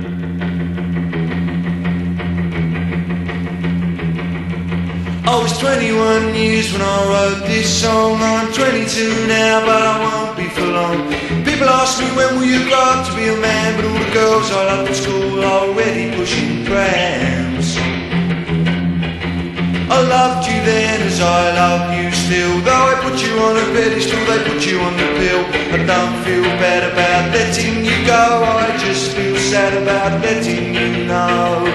I was 21 years when I wrote this song. I'm 22 now, but I won't be for long. People ask me when will you grow up to be a man, but all the girls I loved at school are already pushing prams. I loved you then as I love you still. Though I put you on a pedestal, they put you on the pill. I don't feel bad about letting you go, I just feel sad about letting you know.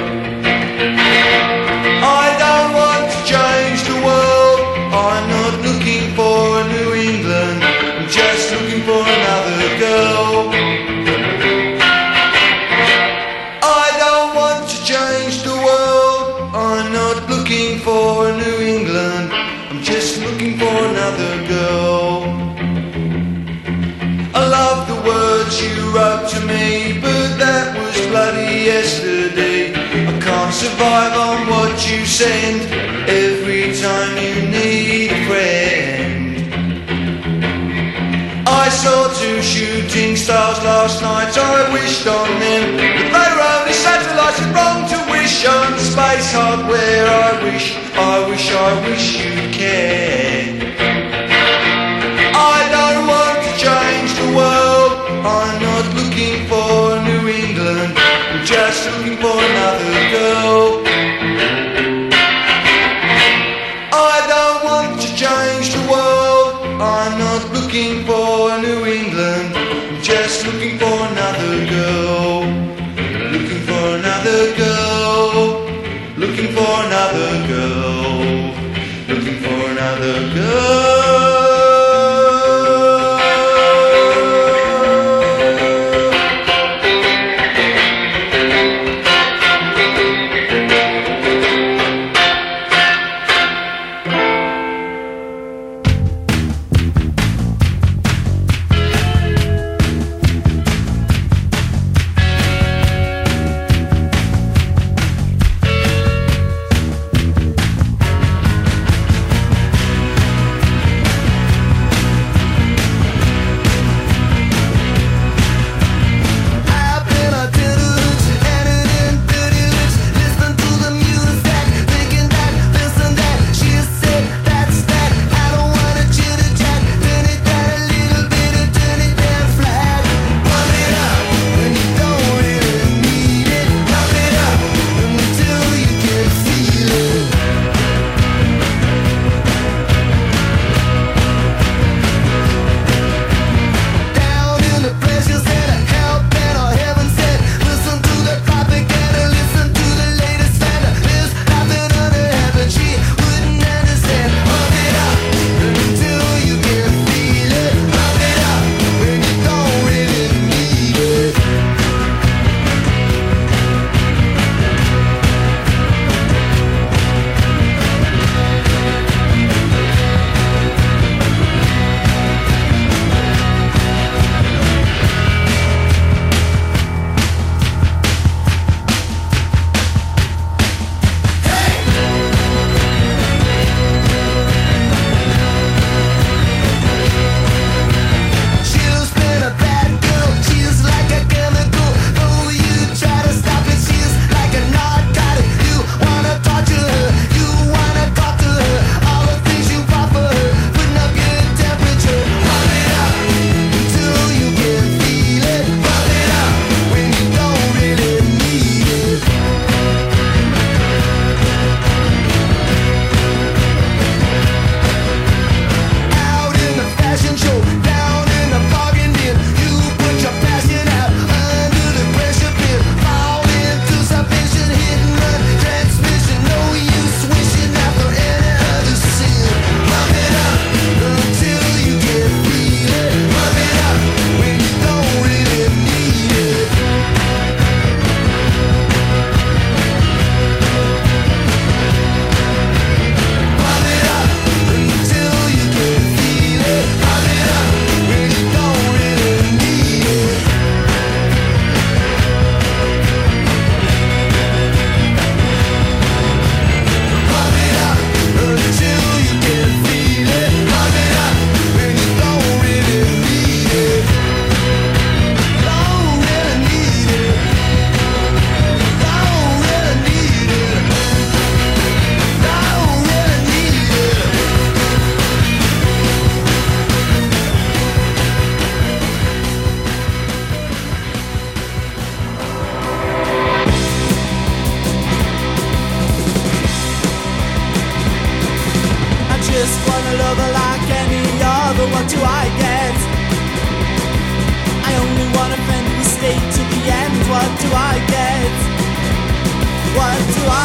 I don't want to change the world, I'm not looking for a New England, I'm just looking for another girl. I don't want to change the world, I'm not looking for a New England, I'm just looking for another girl. I love the words you wrote to me, but that was bloody yesterday. I can't survive on what you send every time you need a friend. I saw 2 shooting stars last night, I wished on them, but they were only satellites. It's wrong to wish on space hardware. I wish you'd care. I don't want to change the world, I'm not looking for New England, I'm just looking for another girl. I don't want to change the world, I'm not looking for New England, I'm just looking for another girl. Looking for another girl, looking for another girl, looking for another girl.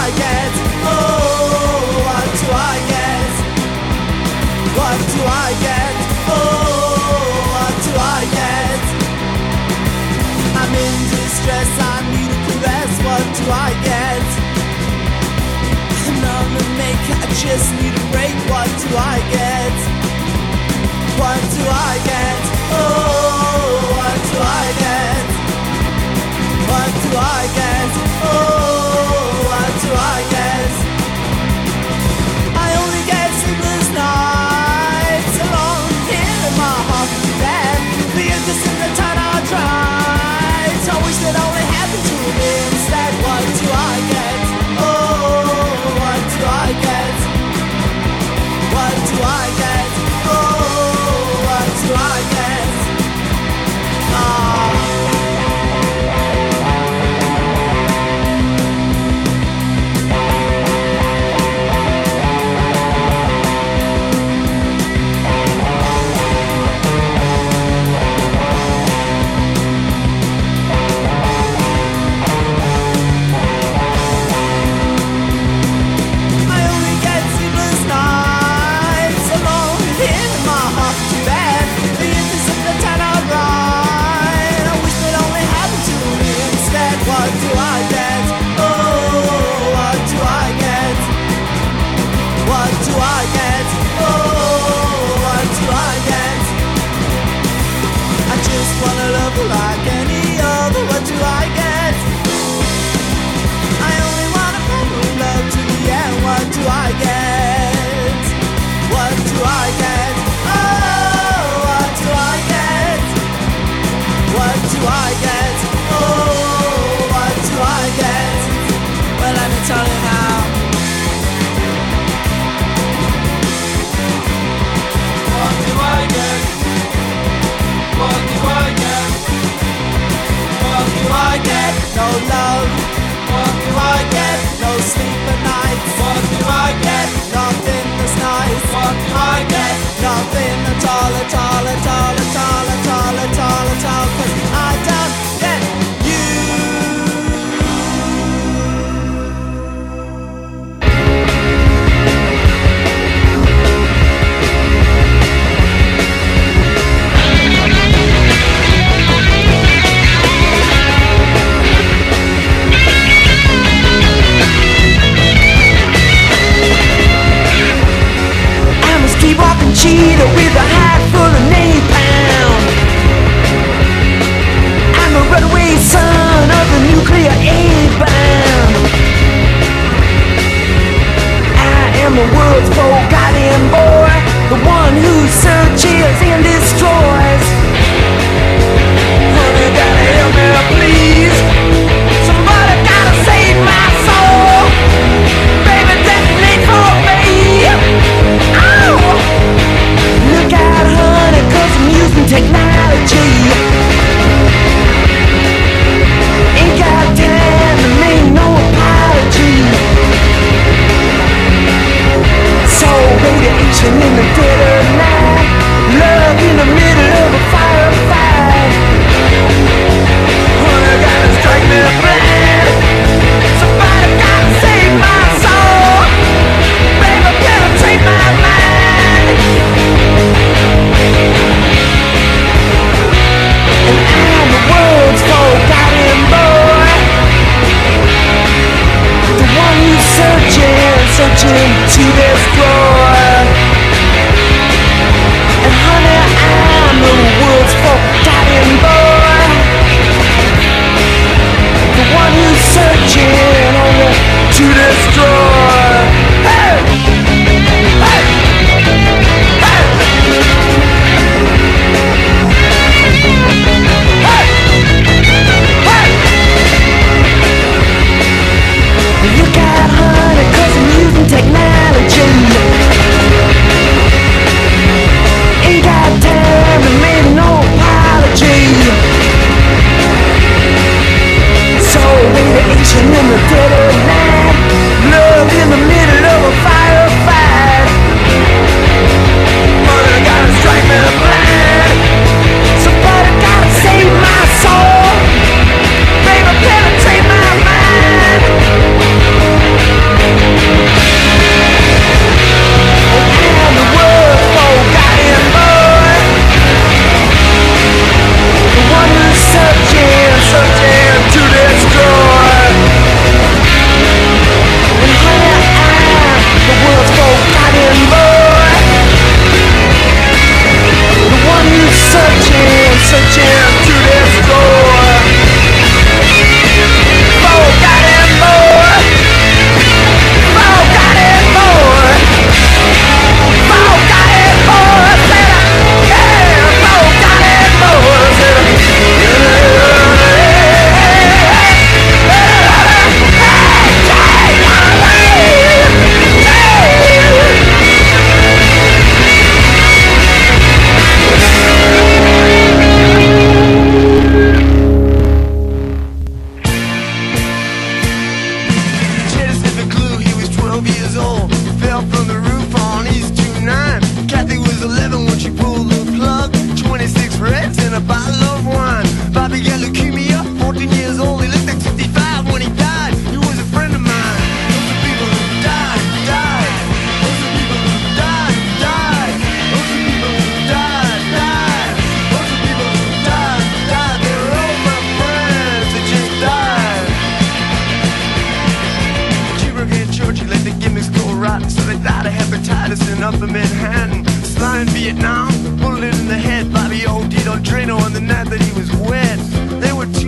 I get? Oh, what do I get? What do I get? Oh, what do I get? I'm in distress, I need a caress. What do I get? I'm on the make, I just need a break. What do I get? What do I get? Oh, what do I get? What do I get? Oh, what do I get? I only get sleepless nights alone here in my hospital. The interest in the town I tried. I wish that only happened to me instead. What do I get? Oh, what do I get? What do I get? Oh, what do I get? What do I get? Oh, what do I get? What do I get? Oh, what do I get? I just wanna love like any other. What do I get? I only wanna follow love to the end. What do I get? What do I get? Oh, what do I get? What do I get? Oh, what do I get? Well, let me tell you now. What do I get? What do I get? What do I get? No love. What do I get? No sleep at night. What do I get? Nothing that's nice. What do I get? Nothing at all, at all, at all, at all, at all, at all, at all. 'Cause I don't get you. Keep walking cheetah with a hat full of napalm.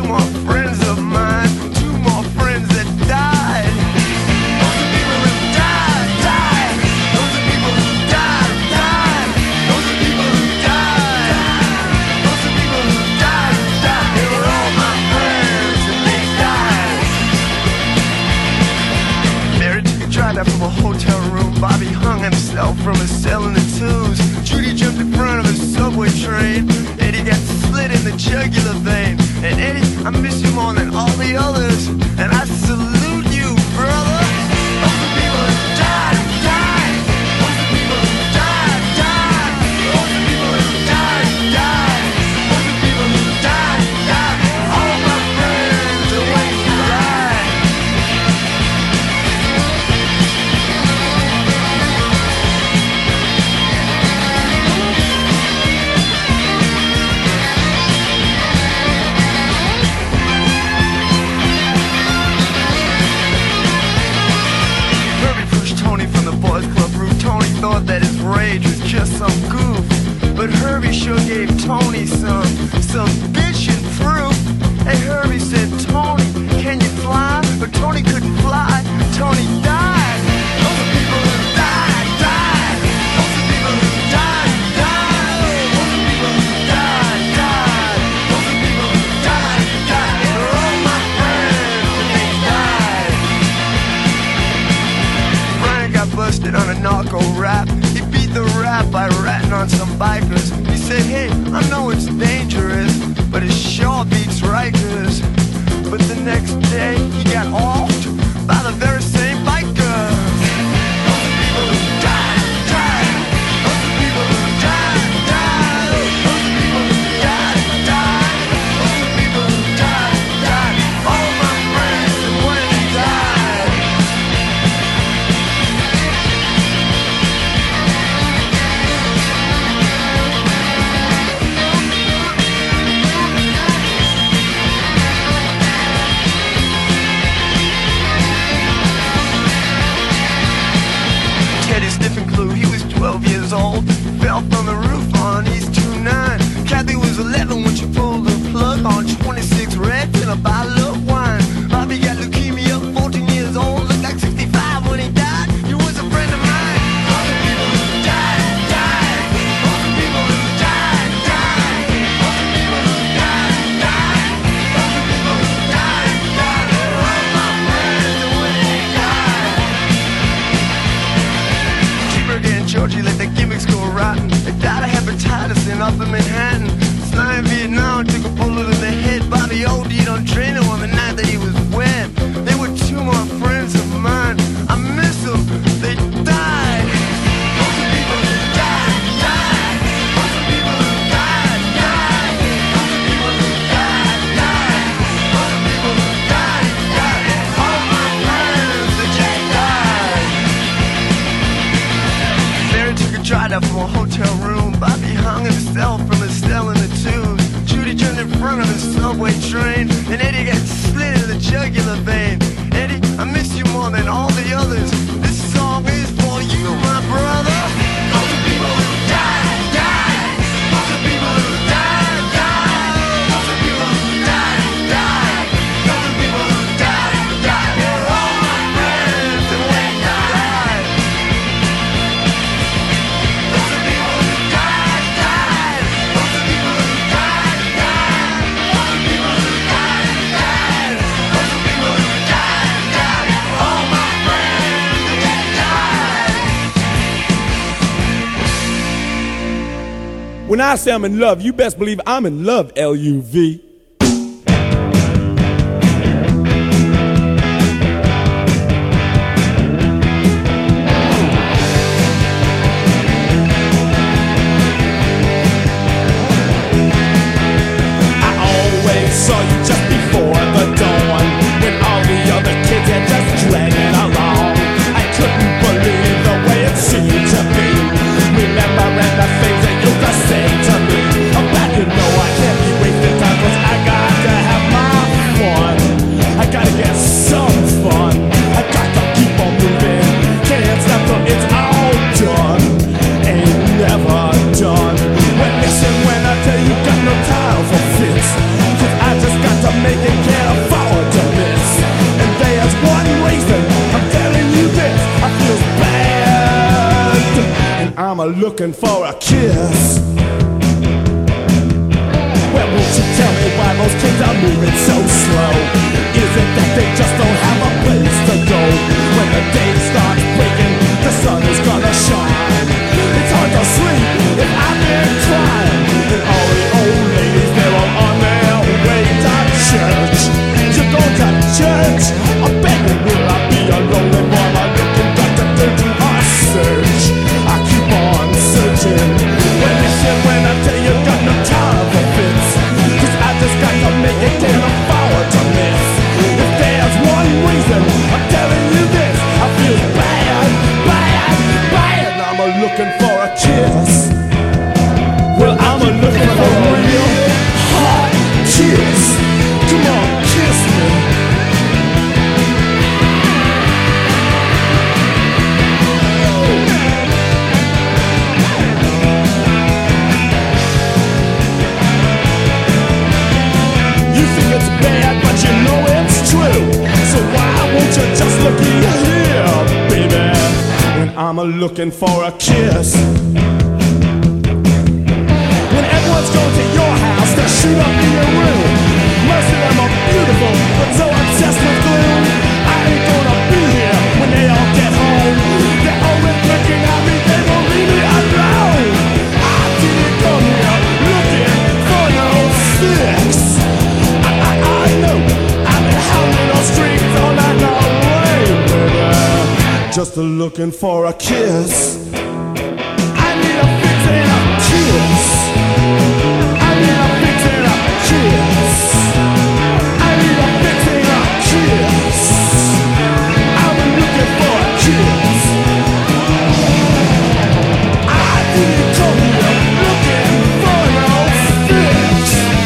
more friends of mine, two more friends that died. Those are people who died, died. Those are people who died, died. Those are people who died. Those are people who died, died. They were all my friends and they died. Mary took a drive out from a hotel room. Bobby hung himself from a cell in the twos. Judy jumped in front of a subway train. Eddie got slit in the jugular vein. And Eddie, I miss you more than all the others. And I salute you, brother. Those are people who died, died. Those are people who died, died. Those are people who died, died. Those are people who died, died. All my friends are when you died. Tony thought that his rage was just some goof, but Herbie sure gave Tony some bitchin' proof. Hey, Herbie said, Tony, can you fly? But Tony couldn't fly. Tony died. Those are people who died, died. Those are people who died, died. Those are people who died, died. Those are people who died, died. They're all my friends and they died. Brian got busted on a narco rap. He beat the rap by ratting on some bikers. He said, hey, I know it's dangerous, but it sure beats Rikers. But the next day, he got offed by the very same bikers. Those are people who died, died. Those are people who died, died. Those are people who died, died. Those are people who died, died. All my friends and when they died. Teddy sniffing glue, he was 12 years old. Fell from the roof on East 29. Kathy was 11 when she pulled the plug on 26 Reds and a bottle of wine. Bobby got leukemia, 14 years old. Looked like 65 when he died. He was a friend of mine. All the people who died, died. All the people who died, died. All the people who died, died. All the people who died, died. They're all my friends and when they died. Cheeseburger and Georgie let their gimmicks go rotten. They died of hepatitis in Upper Manhattan. Sly in Vietnam took a bullet in the head. Bobby OD'd on Drano on the night that he was wet. They were two more friends of mine. I miss them. They died. Those are people who died, died. Those are people who died, died. Those are people who died, died. Those are people who died, died. All my friends, they just died. Mary took a drive out from a hotel room. Bobby hung himself from a cell in the tubes. Judy jumped in front of a subway train. And Eddie got slit in the jugular vein. Eddie, I miss you more than all the others. This song is for you, my brother. Those are people who died, died. Those are people who died, died. Those are people who died, died. Those are people who died, died. They're all my friends and when they died. Those are people who died, died. Those are people who died, died. Those are people who died, died. Those are people who died, died. All my friends and they died. When I say I'm in love, you best believe I'm in love, L-U-V. I always saw you just before the dawn, when all the other kids had just dragging along. I couldn't believe the way it seemed to be, remembering the things that you used to say to me about, you know, I can't be wasting time, 'cause looking for a kiss. Well, won't you tell me why those kids are moving so slow? Is it that they just don't have a place to go? When the day starts breaking, the sun is gonna shine. It's hard to sleep if I've been crying. And all the old ladies, they're all on their way to church. You go to church? I'm begging, will I be alone? And while I'm looking, got to do a search. I keep on searching. Well, listen when I tell you, got no time for fits. 'Cause I just got to make it, can't afford to miss. If there's one reason I'm telling you this, I feel bad, bad, bad. I'm looking for a kiss. Well, I'm looking for a real hot kiss. Come on, kiss me. You think it's bad, but you know it's true. So why won't you just look here, baby? When I'm looking for a kiss. When everyone's going to your house to shoot up in your room. Most of them are beautiful, but so obsessed with gloom. I ain't gonna be here when they all get home. They're always looking at me, they won't leave me alone. I didn't come here looking for no sex. I know I've been hounding on streets all night long, baby. Just looking for a kiss. I need a fix and a kiss. I need a fix and a kiss. I need a fix and a kiss. I'm looking for a kiss. I didn't come here looking for no fix.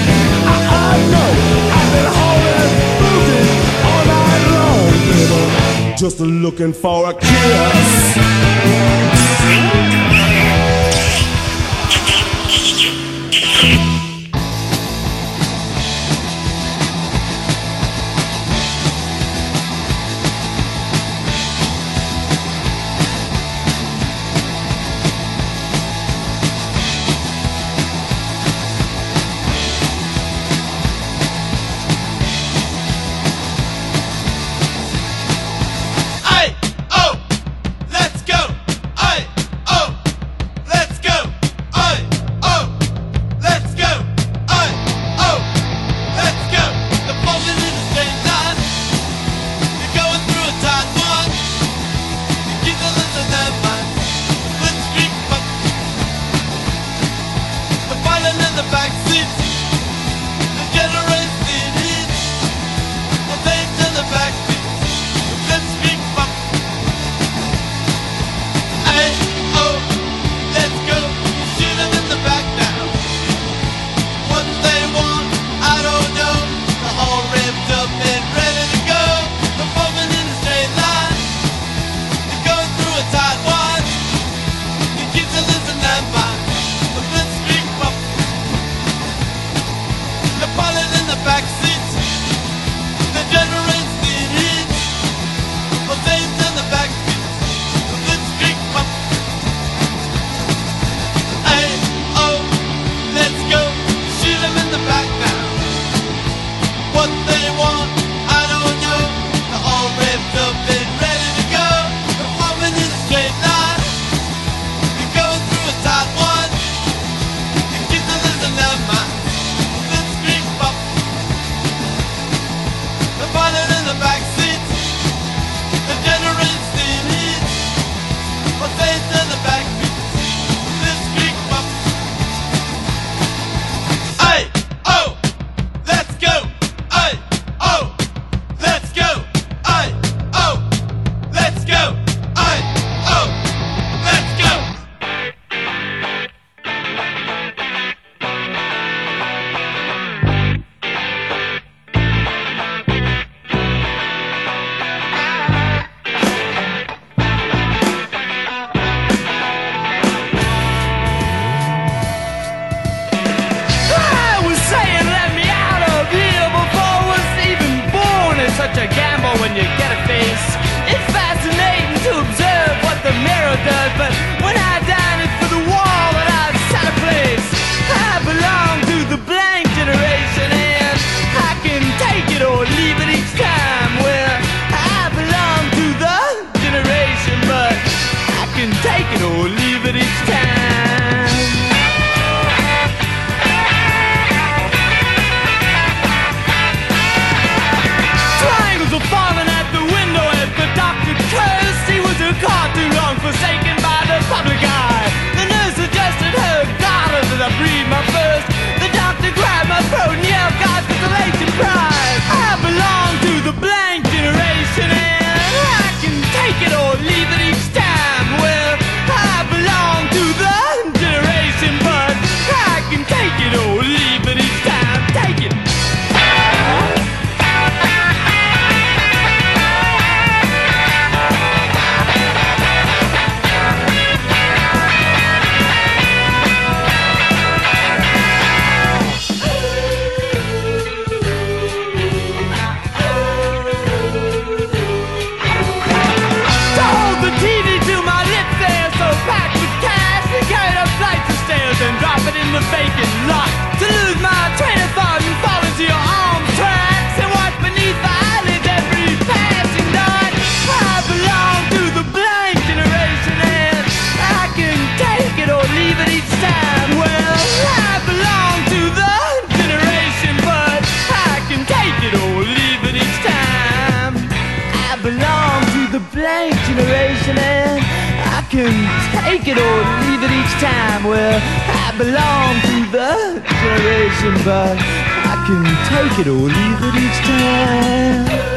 I know I've been holding, moving all night long, baby. Just looking for a kiss. Hey, oh, let's go. Hey, oh. in the vacant lot, to lose my train of thought and fall into your arms tracks and watch beneath the eyelids every passing night. I belong to the blank generation and I can take it or leave it each time. Well, I belong to the generation, but I can take it or leave it each time. I belong to the blank generation and I can take it or leave it each time. Well, I belong to the generation, but I can take it or leave it each time.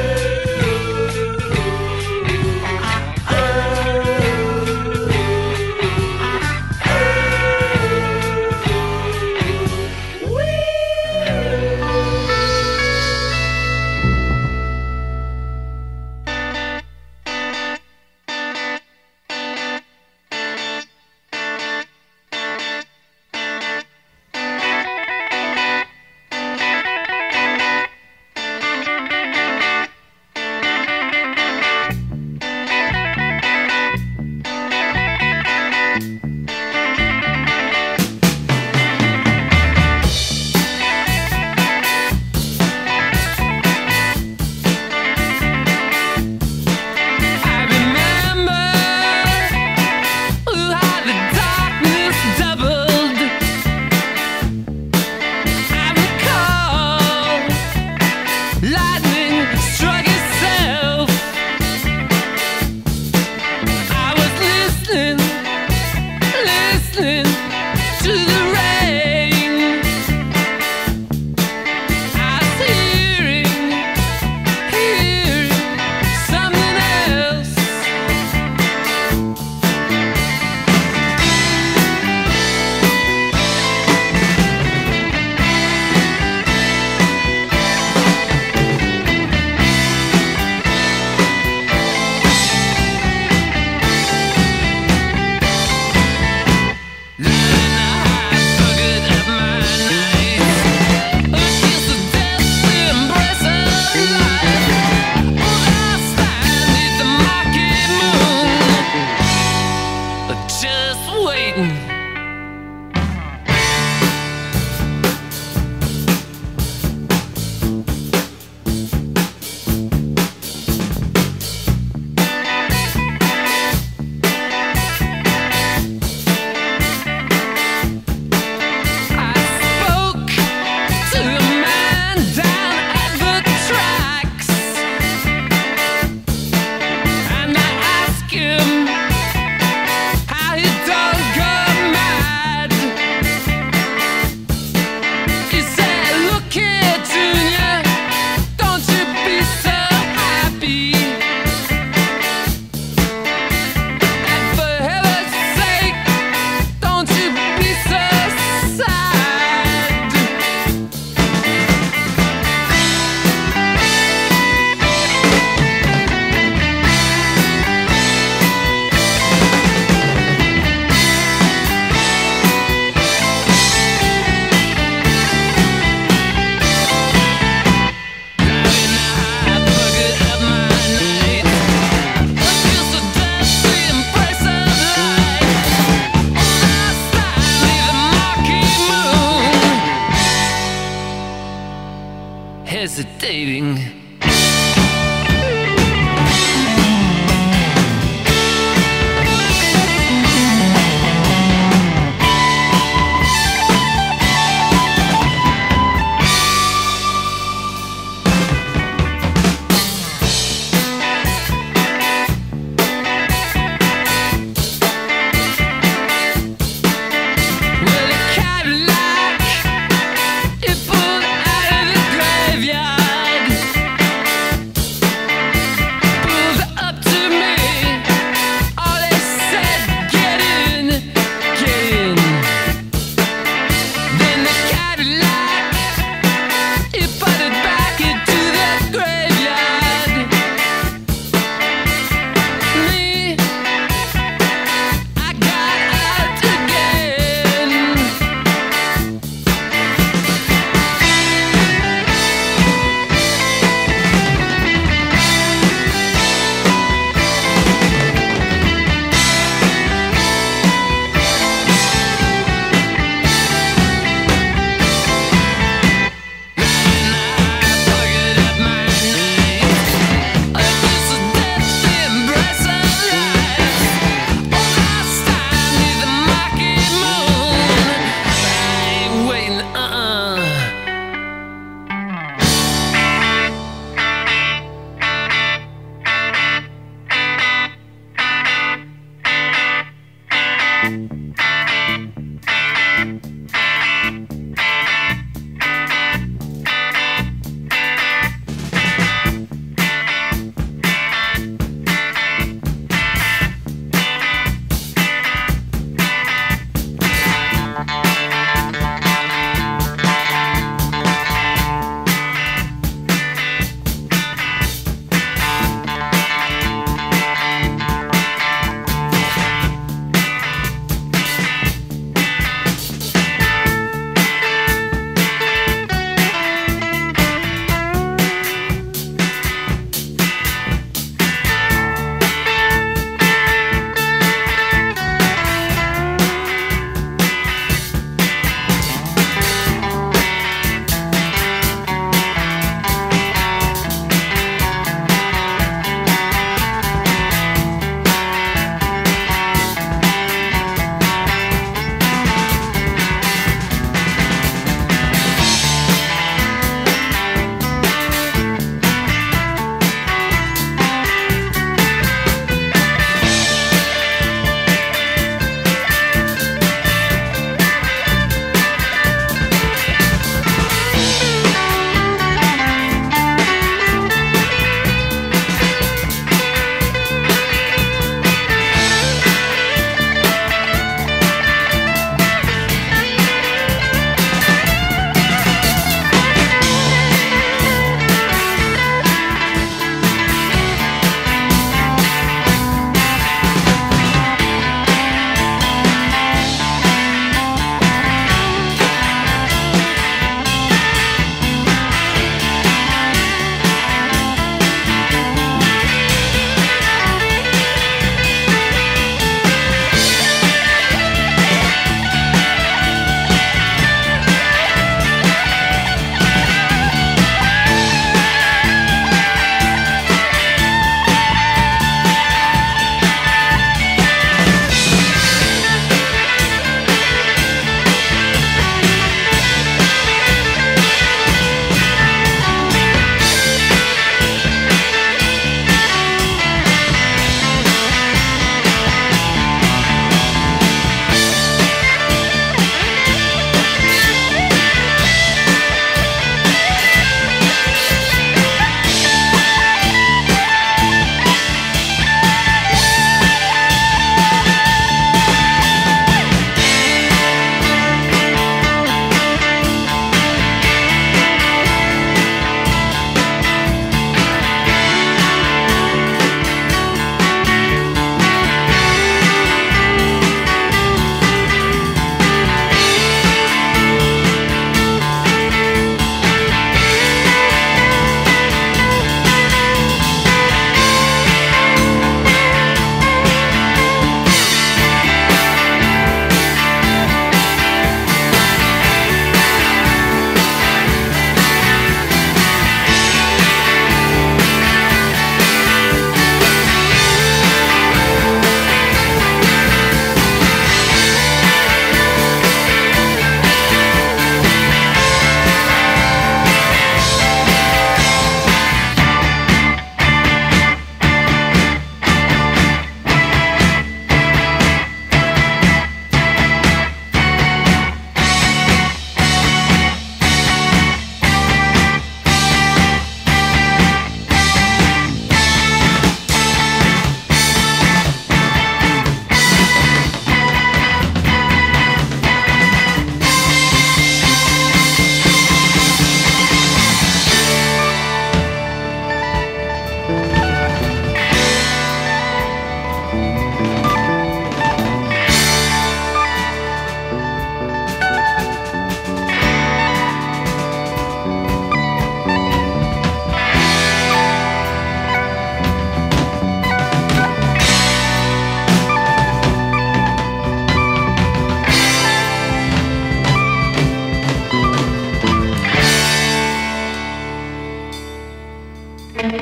hesitating.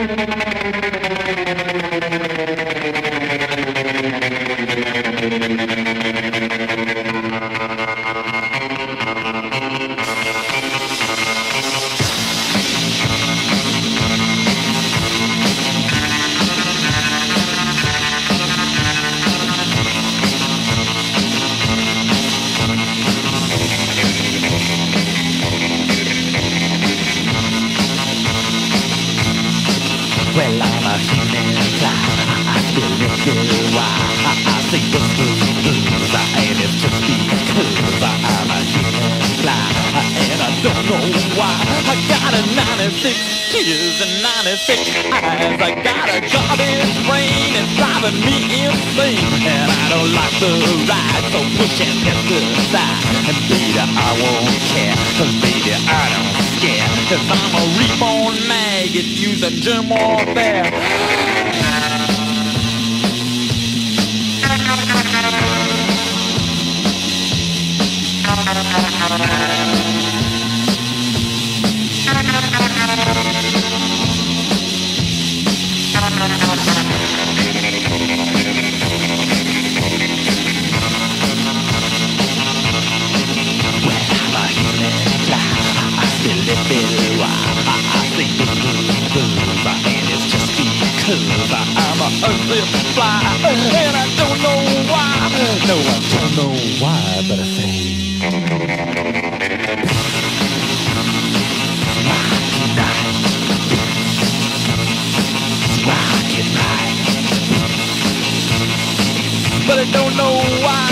Well, I'm a human fly. I feel little why. I think the blues, and it's just because I'm a human fly. And I don't know why. I got a 96 tears and 96 eyes. I got a garbage brain and driving me insane. And I don't like the ride, so push and test aside. And baby, I won't care, cause baby, I don't scare. Cause I'm a reborn maggot using germ warfare. I'm a earthly fly, and I don't know why. No, I don't know why, but I say rock it right. But I don't know why.